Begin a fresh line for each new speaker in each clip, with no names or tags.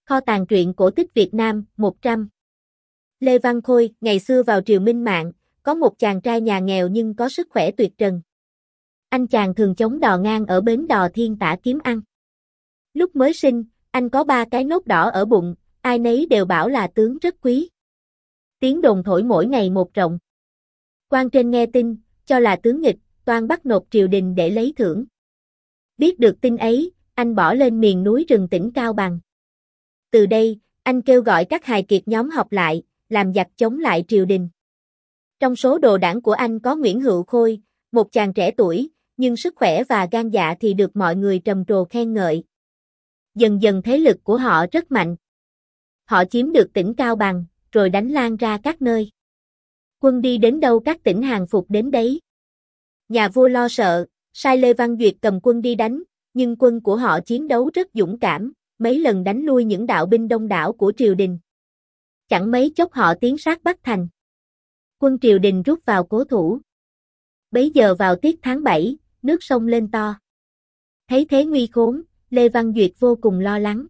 Kho tàng truyện cổ tích Việt Nam, 100. Lê Văn Khôi, ngày xưa vào triều Minh Mạng, có một chàng trai nhà nghèo nhưng có sức khỏe tuyệt trần. Anh chàng thường chống đò ngang ở bến đò Thiên Tả kiếm ăn. Lúc mới sinh, anh có 3 cái nốt đỏ ở bụng, ai nấy đều bảo là tướng rất quý. Tiếng đồn thổi mỗi ngày một rộng. Quan trên nghe tin, cho là tướng nghịch, toan bắt nộp triều đình để lấy thưởng. Biết được tin ấy, anh bỏ lên miền núi rừng tỉnh Cao Bằng. Từ đây, anh kêu gọi các hài kiệt nhóm họp lại, làm giặc chống lại triều đình. Trong số đồ đảng của anh có Nguyễn Hữu Khôi, một chàng trẻ tuổi, nhưng sức khỏe và gan dạ thì được mọi người trầm trồ khen ngợi. Dần dần thế lực của họ rất mạnh. Họ chiếm được tỉnh Cao Bằng, rồi đánh lan ra các nơi. Quân đi đến đâu các tỉnh hàng phục đến đấy. Nhà vua lo sợ, sai Lê Văn Duyệt cầm quân đi đánh, nhưng quân của họ chiến đấu rất dũng cảm, mấy lần đánh lui những đạo binh đông đảo của triều đình. Chẳng mấy chốc họ tiến sát Bắc Thành. Quân triều đình rút vào cố thủ. Bấy giờ vào tiết tháng 7, nước sông lên to. Thấy thế nguy khốn, Lê Văn Duyệt vô cùng lo lắng.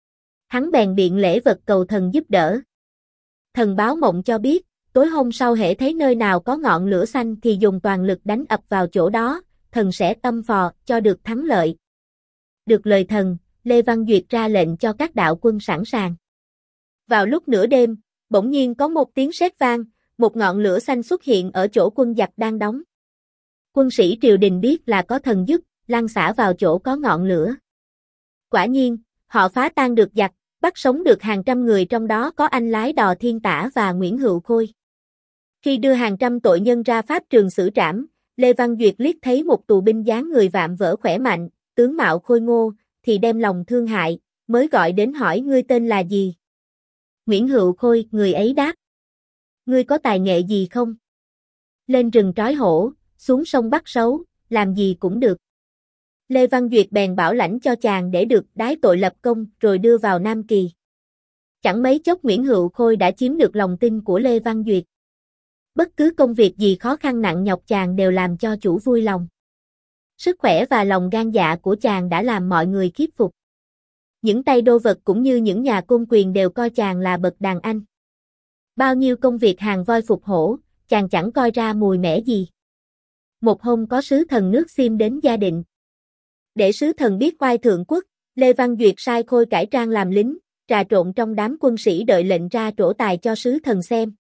Hắn bèn biện lễ vật cầu thần giúp đỡ. Thần báo mộng cho biết, tối hôm sau hễ thấy nơi nào có ngọn lửa xanh thì dùng toàn lực đánh ập vào chỗ đó, thần sẽ tâm phò cho được thắng lợi. Được lời thần, Lê Văn Duyệt ra lệnh cho các đạo quân sẵn sàng. Vào lúc nửa đêm, bỗng nhiên có một tiếng sét vang, một ngọn lửa xanh xuất hiện ở chỗ quân giặc đang đóng. Quân sĩ triều đình biết là có thần giúp, lăn xả vào chỗ có ngọn lửa. Quả nhiên, họ phá tan được giặc, bắt sống được hàng trăm người, trong đó có anh lái đò Thiên Tả và Nguyễn Hữu Khôi. Khi đưa hàng trăm tội nhân ra pháp trường xử trảm, Lê Văn Duyệt liếc thấy một tù binh dáng người vạm vỡ khỏe mạnh, tướng mạo khôi ngô, thì đem lòng thương hại, mới gọi đến hỏi: ngươi tên là gì? Nguyễn Hữu Khôi, người ấy đáp: ngươi có tài nghệ gì không? Lên rừng trói hổ, xuống sông bắt sấu, làm gì cũng được. Lê Văn Duyệt bèn bảo lãnh cho chàng để được đái tội lập công rồi đưa vào Nam Kỳ. Chẳng mấy chốc Nguyễn Hữu Khôi đã chiếm được lòng tin của Lê Văn Duyệt. Bất cứ công việc gì khó khăn nặng nhọc chàng đều làm cho chủ vui lòng. Sức khỏe và lòng gan dạ của chàng đã làm mọi người khiếp phục. Những tay đô vật cũng như những nhà côn quyền đều coi chàng là bậc đàn anh. Bao nhiêu công việc hàng voi phục hổ, chàng chẳng coi ra mùi mẻ gì. Một hôm có sứ thần nước Xiêm đến Gia Định. Để sứ thần biết oai thượng quốc, Lê Văn Duyệt sai Khôi cải trang làm lính, trà trộn trong đám quân sĩ đợi lệnh ra trổ tài cho sứ thần xem.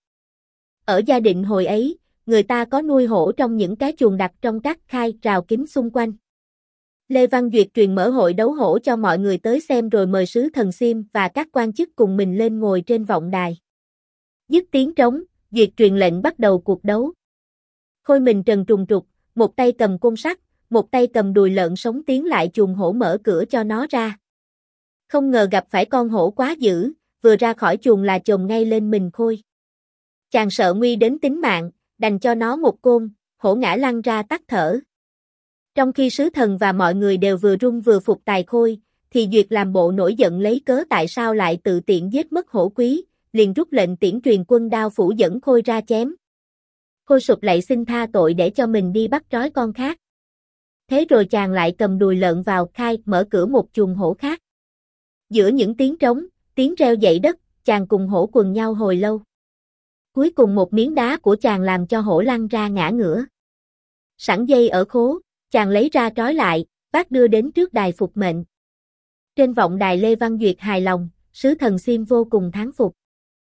Ở Gia Định hồi ấy, người ta có nuôi hổ trong những cái chuồng đặt trong các khai rào kín xung quanh. Lê Văn Duyệt truyền mở hội đấu hổ cho mọi người tới xem rồi mời sứ thần Xiêm và các quan chức cùng mình lên ngồi trên vọng đài. Dứt tiếng trống, Duyệt truyền lệnh bắt đầu cuộc đấu. Khôi mình trần trùng trục, một tay cầm côn sắt, một tay cầm đùi lợn sống tiến lại chuồng hổ mở cửa cho nó ra. Không ngờ gặp phải con hổ quá dữ, vừa ra khỏi chuồng là chồm ngay lên mình Khôi. Chàng sợ nguy đến tính mạng, đành cho nó một côn, hổ ngã lăn ra tắt thở. Trong khi sứ thần và mọi người đều vừa run vừa phục tài Khôi, thì Duyệt làm bộ nổi giận lấy cớ tại sao lại tự tiện giết mất hổ quý, liền rút lệnh tiễn truyền quân đao phủ dẫn Khôi ra chém. Khôi sụp lạy xin tha tội để cho mình đi bắt trói con khác. Thế rồi chàng lại cầm đùi lợn vào khai mở cửa một chuồng hổ khác. Giữa những tiếng trống, tiếng reo dậy đất, chàng cùng hổ quần nhau hồi lâu. Cuối cùng một miếng đá của chàng làm cho hổ lăn ra ngã ngửa. Sẵn dây ở khố, chàng lấy ra trói lại, vác đưa đến trước đài phục mệnh. Trên vọng đài Lê Văn Duyệt hài lòng, sứ thần Xiêm vô cùng thán phục.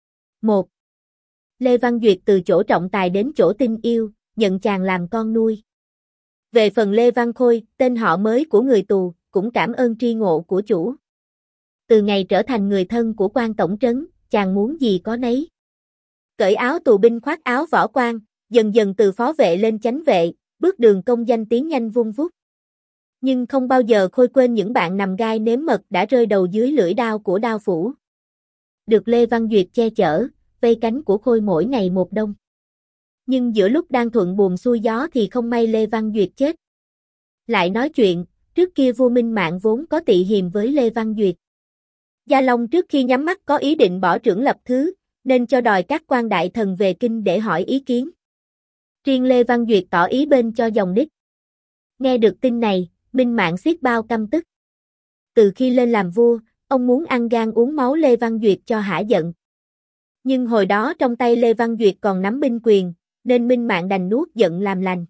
1. Lê Văn Duyệt từ chỗ trọng tài đến chỗ tin yêu, nhận chàng làm con nuôi. Về phần Lê Văn Khôi, tên họ mới của người tù, cũng cảm ơn tri ngộ của chủ. Từ ngày trở thành người thân của quan tổng trấn, chàng muốn gì có nấy. Cởi áo tù binh khoác áo võ quan, dần dần từ phó vệ lên chánh vệ, bước đường công danh tiến nhanh vun vút. Nhưng không bao giờ Khôi quên những bạn nằm gai nếm mật đã rơi đầu dưới lưỡi đao của đao phủ. Được Lê Văn Duyệt che chở, vây cánh của Khôi mỗi ngày một đông. Nhưng giữa lúc đang thuận buồm xuôi gió thì không may Lê Văn Duyệt chết. Lại nói chuyện, trước kia vua Minh Mạng vốn có tị hiềm với Lê Văn Duyệt. Gia Long trước khi nhắm mắt có ý định bỏ trưởng lập thứ, nên cho đòi các quan đại thần về kinh để hỏi ý kiến. Riêng Lê Văn Duyệt tỏ ý bên cho dòng đích. Nghe được tin này, Minh Mạng xiết bao căm tức. Từ khi lên làm vua, ông muốn ăn gan uống máu Lê Văn Duyệt cho hả giận. Nhưng hồi đó trong tay Lê Văn Duyệt còn nắm binh quyền, nên Minh Mạng đành nuốt giận làm lành.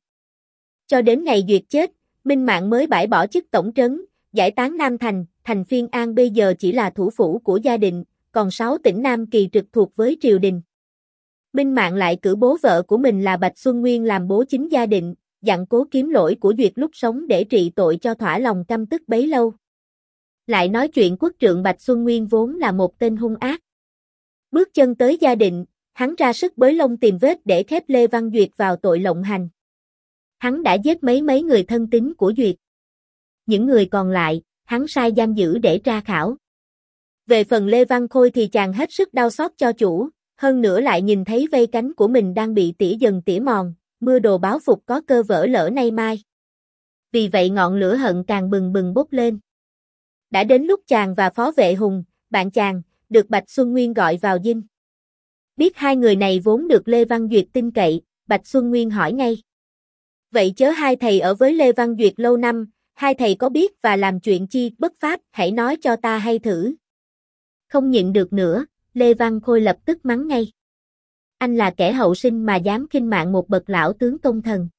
Cho đến ngày Duyệt chết, Minh Mạng mới bãi bỏ chức tổng trấn, giải tán Nam Thành, thành Phiên An bây giờ chỉ là thủ phủ của Gia Định, còn 6 tỉnh Nam Kỳ trực thuộc với triều đình. Minh Mạng lại cử bố vợ của mình là Bạch Xuân Nguyên làm bố chính Gia Định, dặn Cố kiếm lỗi của Duyệt lúc sống để trị tội cho thỏa lòng căm tức bấy lâu. Lại nói chuyện quốc trượng Bạch Xuân Nguyên vốn là một tên hung ác. Bước chân tới Gia Định, hắn ra sức bới lông tìm vết để khép Lê Văn Duyệt vào tội lộng hành. Hắn đã giết mấy người thân tín của Duyệt. Những người còn lại, hắn sai giam giữ để tra khảo. Về phần Lê Văn Khôi thì chàng hết sức đau xót cho chủ, hơn nữa lại nhìn thấy vây cánh của mình đang bị tỉa dần tỉa mòn, mưa đồ báo phục có cơ vỡ lỡ nay mai. Vì vậy ngọn lửa hận càng bừng bừng bốc lên. Đã đến lúc chàng và Phó Vệ Hùng, bạn chàng, được Bạch Xuân Nguyên gọi vào dinh. Biết hai người này vốn được Lê Văn Duyệt tin cậy, Bạch Xuân Nguyên hỏi ngay. Vậy chớ hai thầy ở với Lê Văn Duyệt lâu năm, hai thầy có biết và làm chuyện chi bất pháp, hãy nói cho ta hay thử. Không nhịn được nữa, Lê Văn Khôi lập tức mắng ngay. Anh là kẻ hậu sinh mà dám khinh mạng một bậc lão tướng công thần.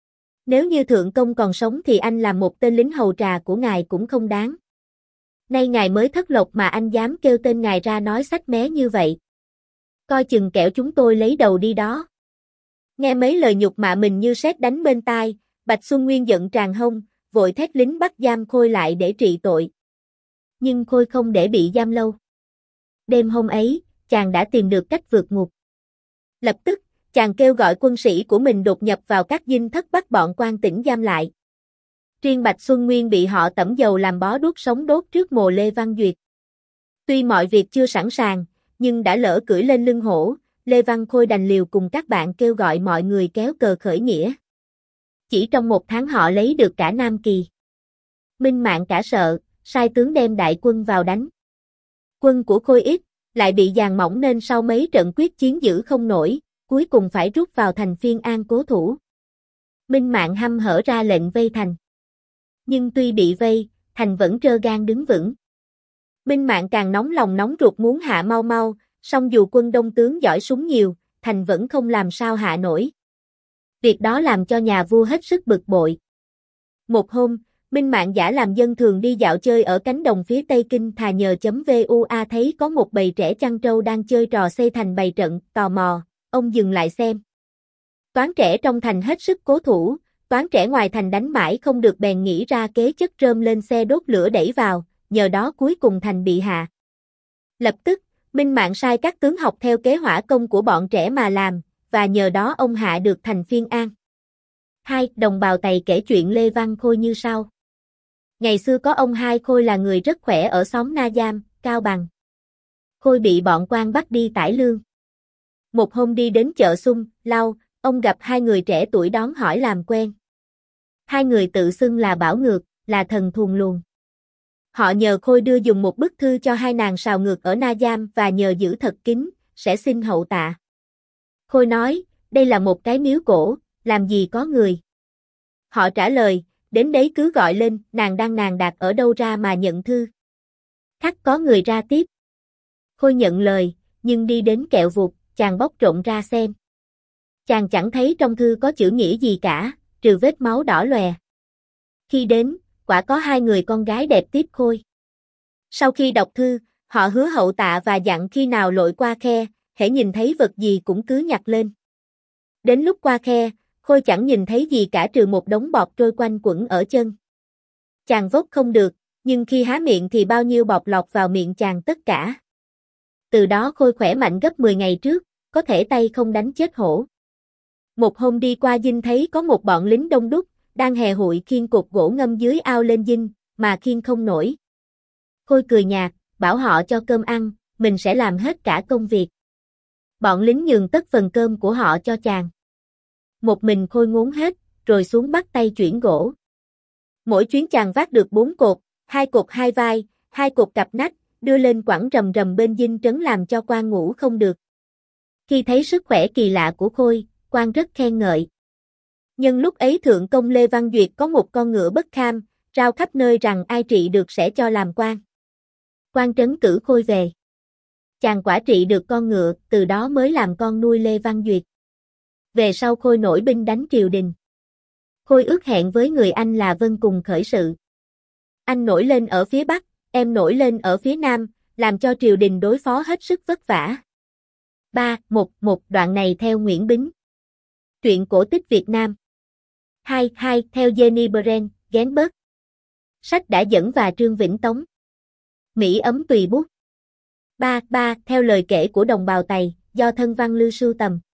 Nếu như thượng công còn sống thì anh là một tên lính hầu trà của ngài cũng không đáng. Nay ngài mới thất lộc mà anh dám kêu tên ngài ra nói sách mé như vậy. Coi chừng kẻo chúng tôi lấy đầu đi đó. Nghe mấy lời nhục mạ mình như sét đánh bên tai, Bạch Xuân Nguyên giận tràn hông, vội thét lính bắt giam Khôi lại để trị tội. Nhưng Khôi không để bị giam lâu. Đêm hôm ấy, chàng đã tìm được cách vượt ngục. Lập tức, chàng kêu gọi quân sĩ của mình đột nhập vào các dinh thất bắt bọn quan tỉnh giam lại. Riêng Bạch Xuân Nguyên bị họ tẩm dầu làm bó đuốc sống đốt trước mồ Lê Văn Duyệt. Tuy mọi việc chưa sẵn sàng, nhưng đã lỡ cưỡi lên lưng hổ, Lê Văn Khôi đành liều cùng các bạn kêu gọi mọi người kéo cờ khởi nghĩa. Chỉ trong 1 tháng họ lấy được cả Nam Kỳ. Minh Mạng cả sợ, sai tướng đem đại quân vào đánh. Quân của Khôi ít, lại bị dàn mỏng nên sau mấy trận quyết chiến giữ không nổi, cuối cùng phải rút vào thành Phiên An cố thủ. Minh Mạng hăm hở ra lệnh vây thành. Nhưng tuy bị vây, thành vẫn trơ gan đứng vững. Minh Mạng càng nóng lòng nóng ruột muốn hạ mau mau, song dù quân đông tướng giỏi súng nhiều, thành vẫn không làm sao hạ nổi. Việc đó làm cho nhà vua hết sức bực bội. Một hôm, Minh Mạng giả làm dân thường đi dạo chơi ở cánh đồng phía Tây Kinh thà nhờ .vua thấy có một bầy trẻ chăn trâu đang chơi trò xây thành bày trận, tò mò, ông dừng lại xem. Toán trẻ trong thành hết sức cố thủ, toán trẻ ngoài thành đánh mãi không được bèn nghĩ ra kế chất rơm lên xe đốt lửa đẩy vào, nhờ đó cuối cùng thành bị hạ. Lập tức, Minh Mạng sai các tướng học theo kế hỏa công của bọn trẻ mà làm, và nhờ đó ông hạ được thành Phiên An. 2. Đồng bào Tày kể chuyện Lê Văn Khôi như sau. Ngày xưa có ông Hai Khôi là người rất khỏe ở xóm Na Giam, Cao Bằng. Khôi bị bọn quan bắt đi tải lương. Một hôm đi đến chợ Xung, Lau, ông gặp 2 người trẻ tuổi đón hỏi làm quen. 2 người tự xưng là Bảo Ngược, là thần thuần luồng. Họ nhờ Khôi đưa dùng một bức thư cho 2 nàng sào ngược ở Na Giam và nhờ giữ thật kín, sẽ xin hậu tạ. Khôi nói, đây là một cái miếu cổ, làm gì có người. Họ trả lời, đến đấy cứ gọi lên, nàng đạt ở đâu ra mà nhận thư. Khắc có người ra tiếp. Khôi nhận lời, nhưng đi đến kẹo vụt, chàng bóc trộm ra xem. Chàng chẳng thấy trong thư có chữ nghĩa gì cả, trừ vết máu đỏ lòe. Khi đến, quả có 2 người con gái đẹp tiếp Khôi. Sau khi đọc thư, họ hứa hậu tạ và dặn khi nào lội qua khe, hễ nhìn thấy vật gì cũng cứ nhặt lên. Đến lúc qua khe, Khôi chẳng nhìn thấy gì cả trừ một đống bọt trôi quanh quẩn ở chân. Chàng vốc không được, nhưng khi há miệng thì bao nhiêu bọt lọt vào miệng chàng tất cả. Từ đó Khôi khỏe mạnh gấp 10 ngày trước, có thể tay không đánh chết hổ. Một hôm đi qua dinh thấy có một bọn lính đông đúc, đang hè hụi khiêng cột gỗ ngâm dưới ao lên dinh, mà khiêng không nổi. Khôi cười nhạt, bảo họ cho cơm ăn, mình sẽ làm hết cả công việc. Bọn lính nhường tất phần cơm của họ cho chàng. Một mình Khôi ngốn hết, rồi xuống bắt tay chuyển gỗ. Mỗi chuyến chàng vác được 4 cột, 2 cột 2 vai, 2 cột cặp nách, đưa lên quẳng rầm rầm bên dinh trấn làm cho quan ngủ không được. Khi thấy sức khỏe kỳ lạ của Khôi, quan rất khen ngợi. Nhân lúc ấy thượng công Lê Văn Duyệt có một con ngựa bất kham, rao khắp nơi rằng ai trị được sẽ cho làm quan. Quan Trấn cử Khôi về. Chàng quả trị được con ngựa, từ đó mới làm con nuôi Lê Văn Duyệt. Về sau Khôi nổi binh đánh triều đình. Khôi ước hẹn với người anh là Vân cùng khởi sự. Anh nổi lên ở phía Bắc, em nổi lên ở phía Nam, làm cho triều đình đối phó hết sức vất vả. 3.1.1 Đoạn này theo Nguyễn Bính. Truyện cổ tích Việt Nam. 2.2 Theo Jenny Brent, Gainsbourg. Sách đã dẫn và Trương Vĩnh Tống. Mỹ ấm tùy bút. 3.3 Theo lời kể của đồng bào Tày, do thân văn Lưu sưu tầm.